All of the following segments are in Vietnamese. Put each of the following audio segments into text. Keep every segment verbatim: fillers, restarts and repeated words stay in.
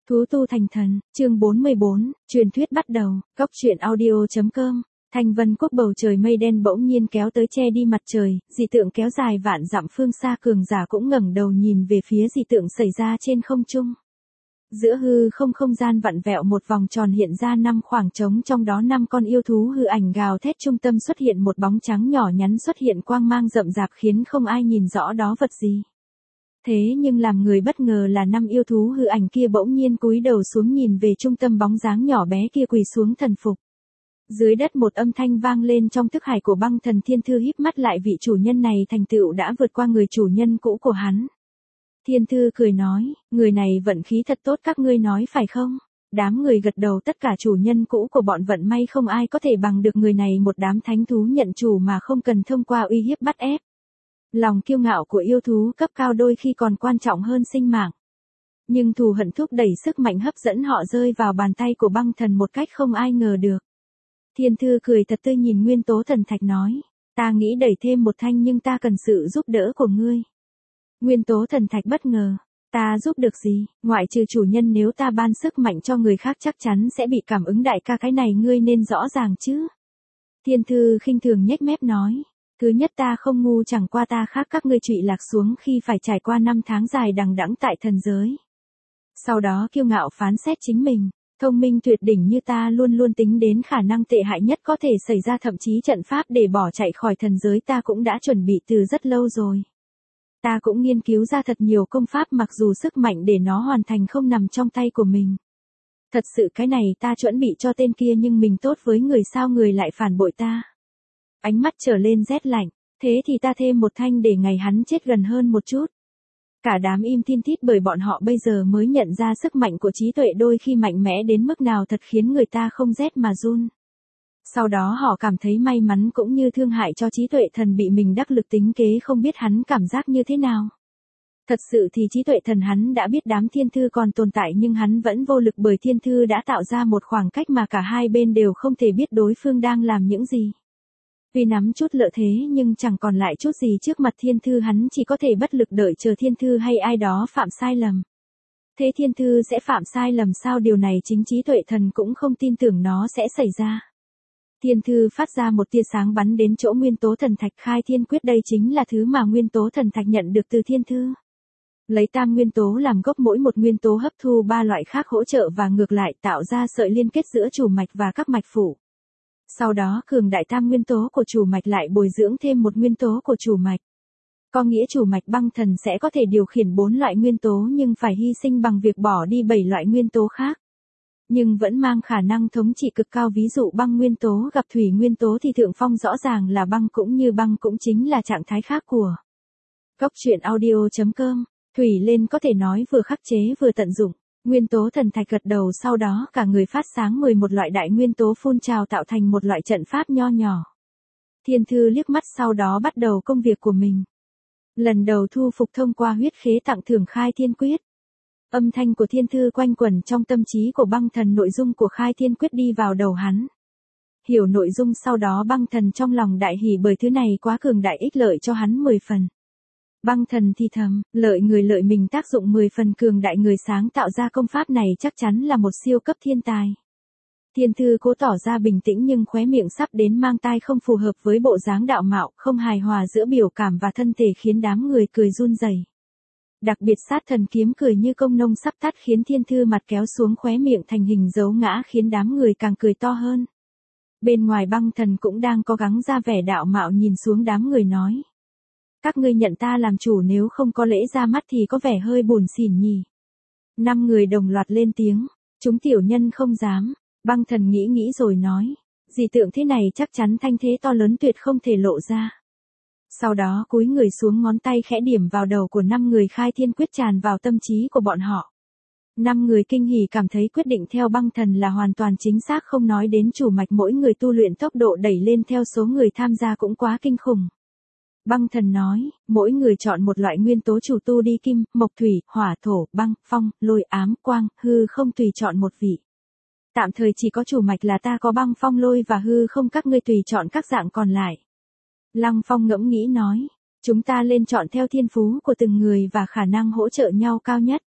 Thú tu thành thần, chương bốn mươi bốn, truyền thuyết bắt đầu, góc truyện audio.com. Thanh vân quốc bầu trời mây đen bỗng nhiên kéo tới che đi mặt trời, dị tượng kéo dài vạn dặm phương xa, cường giả cũng ngẩng đầu nhìn về phía dị tượng xảy ra trên không trung. Giữa hư không không gian vặn vẹo một vòng tròn hiện ra năm khoảng trống, trong đó năm con yêu thú hư ảnh gào thét, trung tâm xuất hiện một bóng trắng nhỏ nhắn xuất hiện quang mang rậm rạp khiến không ai nhìn rõ đó vật gì. Thế nhưng làm người bất ngờ là năm yêu thú hư ảnh kia bỗng nhiên cúi đầu xuống nhìn về trung tâm bóng dáng nhỏ bé kia, quỳ xuống thần phục. Dưới đất một âm thanh vang lên trong thức hải của băng thần Thiên Thư, híp mắt lại, vị chủ nhân này thành tựu đã vượt qua người chủ nhân cũ của hắn. Thiên Thư cười nói, người này vận khí thật tốt, các ngươi nói phải không? Đám người gật đầu, tất cả chủ nhân cũ của bọn vận may không ai có thể bằng được người này, một đám thánh thú nhận chủ mà không cần thông qua uy hiếp bắt ép. Lòng kiêu ngạo của yêu thú cấp cao đôi khi còn quan trọng hơn sinh mạng. Nhưng thù hận thúc đẩy sức mạnh hấp dẫn họ rơi vào bàn tay của băng thần một cách không ai ngờ được. Thiên Thư cười thật tươi nhìn Nguyên Tố Thần Thạch nói, ta nghĩ đẩy thêm một thanh nhưng ta cần sự giúp đỡ của ngươi. Nguyên Tố Thần Thạch bất ngờ, ta giúp được gì, ngoại trừ chủ nhân, nếu ta ban sức mạnh cho người khác chắc chắn sẽ bị cảm ứng, đại ca cái này ngươi nên rõ ràng chứ. Thiên Thư khinh thường nhếch mép nói, thứ nhất ta không ngu, chẳng qua ta khác các ngươi trụy lạc xuống khi phải trải qua năm tháng dài đằng đẵng tại thần giới. Sau đó kiêu ngạo phán xét chính mình, thông minh tuyệt đỉnh như ta luôn luôn tính đến khả năng tệ hại nhất có thể xảy ra, thậm chí trận pháp để bỏ chạy khỏi thần giới ta cũng đã chuẩn bị từ rất lâu rồi. Ta cũng nghiên cứu ra thật nhiều công pháp, mặc dù sức mạnh để nó hoàn thành không nằm trong tay của mình. Thật sự cái này ta chuẩn bị cho tên kia, nhưng mình tốt với người sao người lại phản bội ta. Ánh mắt trở lên rét lạnh, thế thì ta thêm một thanh để ngày hắn chết gần hơn một chút. Cả đám im tin tít, bởi bọn họ bây giờ mới nhận ra sức mạnh của trí tuệ đôi khi mạnh mẽ đến mức nào, thật khiến người ta không rét mà run. Sau đó họ cảm thấy may mắn cũng như thương hại cho trí tuệ thần bị mình đắc lực tính kế, không biết hắn cảm giác như thế nào. Thật sự thì trí tuệ thần hắn đã biết đám Thiên Thư còn tồn tại, nhưng hắn vẫn vô lực bởi Thiên Thư đã tạo ra một khoảng cách mà cả hai bên đều không thể biết đối phương đang làm những gì. Tuy nắm chút lợi thế nhưng chẳng còn lại chút gì trước mặt Thiên Thư, hắn chỉ có thể bất lực đợi chờ Thiên Thư hay ai đó phạm sai lầm. Thế Thiên Thư sẽ phạm sai lầm sao? Điều này chính trí tuệ thần cũng không tin tưởng nó sẽ xảy ra. Thiên Thư phát ra một tia sáng bắn đến chỗ Nguyên Tố Thần Thạch, khai thiên quyết, đây chính là thứ mà Nguyên Tố Thần Thạch nhận được từ Thiên Thư. Lấy tam nguyên tố làm gốc, mỗi một nguyên tố hấp thu ba loại khác hỗ trợ và ngược lại, tạo ra sợi liên kết giữa chủ mạch và các mạch phụ. Sau đó cường đại tam nguyên tố của chủ mạch lại bồi dưỡng thêm một nguyên tố của chủ mạch. Có nghĩa chủ mạch băng thần sẽ có thể điều khiển bốn loại nguyên tố, nhưng phải hy sinh bằng việc bỏ đi bảy loại nguyên tố khác. Nhưng vẫn mang khả năng thống trị cực cao, ví dụ băng nguyên tố gặp thủy nguyên tố thì thượng phong rõ ràng là băng, cũng như băng cũng chính là trạng thái khác của. Góc truyện audio.com, thủy lên có thể nói vừa khắc chế vừa tận dụng. Nguyên Tố Thần Thạch gật đầu, sau đó cả người phát sáng, mười một loại đại nguyên tố phun trào tạo thành một loại trận pháp nho nhỏ. Thiên Thư liếc mắt, sau đó bắt đầu công việc của mình. Lần đầu thu phục thông qua huyết khế tặng thưởng khai thiên quyết. Âm thanh của Thiên Thư quanh quẩn trong tâm trí của băng thần, nội dung của khai thiên quyết đi vào đầu hắn. Hiểu nội dung sau đó băng thần trong lòng đại hỉ, bởi thứ này quá cường đại, ích lợi cho hắn mười phần. Băng thần thì thầm, lợi người lợi mình, tác dụng mười phần cường đại, người sáng tạo ra công pháp này chắc chắn là một siêu cấp thiên tài. Thiên Thư cố tỏ ra bình tĩnh nhưng khóe miệng sắp đến mang tai, không phù hợp với bộ dáng đạo mạo, không hài hòa giữa biểu cảm và thân thể, khiến đám người cười run rẩy. Đặc biệt sát thần kiếm cười như công nông sắp tắt, khiến Thiên Thư mặt kéo xuống, khóe miệng thành hình dấu ngã, khiến đám người càng cười to hơn. Bên ngoài băng thần cũng đang cố gắng ra vẻ đạo mạo, nhìn xuống đám người nói. Các ngươi nhận ta làm chủ, nếu không có lễ ra mắt thì có vẻ hơi buồn xỉn nhỉ. Năm người đồng loạt lên tiếng, chúng tiểu nhân không dám. Băng thần nghĩ nghĩ rồi nói, dị tượng thế này chắc chắn thanh thế to lớn, tuyệt không thể lộ ra. Sau đó cúi người xuống, ngón tay khẽ điểm vào đầu của năm người, khai thiên quyết tràn vào tâm trí của bọn họ. Năm người kinh hỉ, cảm thấy quyết định theo băng thần là hoàn toàn chính xác, không nói đến chủ mạch mỗi người tu luyện tốc độ đẩy lên theo số người tham gia cũng quá kinh khủng. Băng thần nói, mỗi người chọn một loại nguyên tố chủ tu đi, kim, mộc, thủy, hỏa, thổ, băng, phong, lôi, ám, quang, hư không, tùy chọn một vị. Tạm thời chỉ có chủ mạch là ta có băng, phong, lôi và hư không, các ngươi tùy chọn các dạng còn lại. Lăng Phong ngẫm nghĩ nói, chúng ta lên chọn theo thiên phú của từng người và khả năng hỗ trợ nhau cao nhất.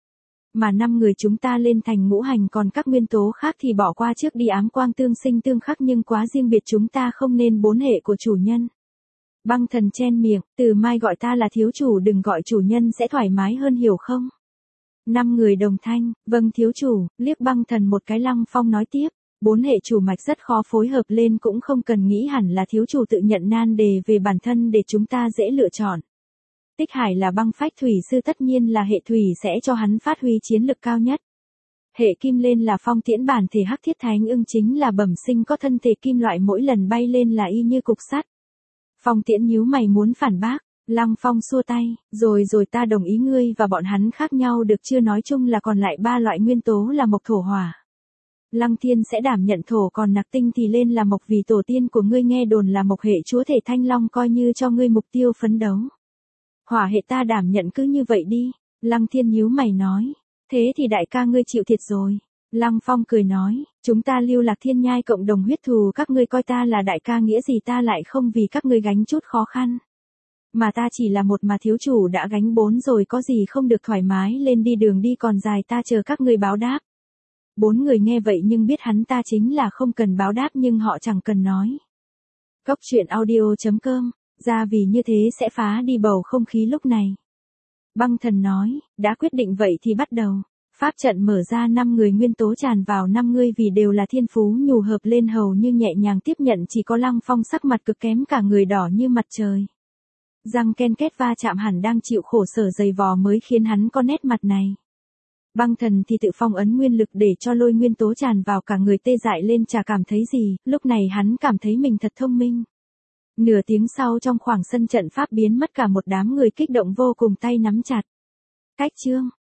Mà năm người chúng ta lên thành ngũ hành, còn các nguyên tố khác thì bỏ qua trước đi, ám quang tương sinh tương khắc nhưng quá riêng biệt, chúng ta không nên bốn hệ của chủ nhân. Băng thần chen miệng, từ mai gọi ta là thiếu chủ, đừng gọi chủ nhân, sẽ thoải mái hơn hiểu không? Năm người đồng thanh, vâng thiếu chủ. Liếc băng thần một cái, Lăng Phong nói tiếp, bốn hệ chủ mạch rất khó phối hợp lên, cũng không cần nghĩ, hẳn là thiếu chủ tự nhận nan đề về bản thân để chúng ta dễ lựa chọn. Tích Hải là băng phách thủy sư, tất nhiên là hệ thủy sẽ cho hắn phát huy chiến lực cao nhất. Hệ kim lên là Phong Tiễn, bản thể hắc thiết thánh ưng chính là bẩm sinh có thân thể kim loại, mỗi lần bay lên là y như cục sắt. Phong Tiễn nhíu mày muốn phản bác, Lăng Phong xua tay, rồi rồi ta đồng ý, ngươi và bọn hắn khác nhau được chưa, nói chung là còn lại ba loại nguyên tố là mộc thổ hỏa. Lăng Thiên sẽ đảm nhận thổ, còn Nặc Tinh thì lên là mộc, vì tổ tiên của ngươi nghe đồn là mộc hệ chúa thể Thanh Long, coi như cho ngươi mục tiêu phấn đấu. Hỏa hệ ta đảm nhận, cứ như vậy đi. Lăng Thiên nhíu mày nói, thế thì đại ca ngươi chịu thiệt rồi. Lăng Phong cười nói, chúng ta Lưu Lạc Thiên Nhai cộng đồng huyết thù, các ngươi coi ta là đại ca, nghĩa gì ta lại không vì các ngươi gánh chút khó khăn. Mà ta chỉ là một, mà thiếu chủ đã gánh bốn rồi, có gì không được thoải mái lên đi, đường đi còn dài, ta chờ các ngươi báo đáp. Bốn người nghe vậy nhưng biết hắn ta chính là không cần báo đáp, nhưng họ chẳng cần nói. Cốc truyện audio chấm com, ra vì như thế sẽ phá đi bầu không khí lúc này. Băng thần nói, đã quyết định vậy thì bắt đầu. Pháp trận mở ra, năm người nguyên tố tràn vào năm người, vì đều là thiên phú nhù hợp lên hầu như nhẹ nhàng tiếp nhận, chỉ có Lăng Phong sắc mặt cực kém, cả người đỏ như mặt trời. Răng ken két va chạm, hẳn đang chịu khổ sở dày vò mới khiến hắn có nét mặt này. Băng thần thì tự phong ấn nguyên lực để cho lôi nguyên tố tràn vào, cả người tê dại lên, chả cảm thấy gì, lúc này hắn cảm thấy mình thật thông minh. Nửa tiếng sau, trong khoảng sân trận pháp biến mất cả một đám người kích động vô cùng, tay nắm chặt. Cách chương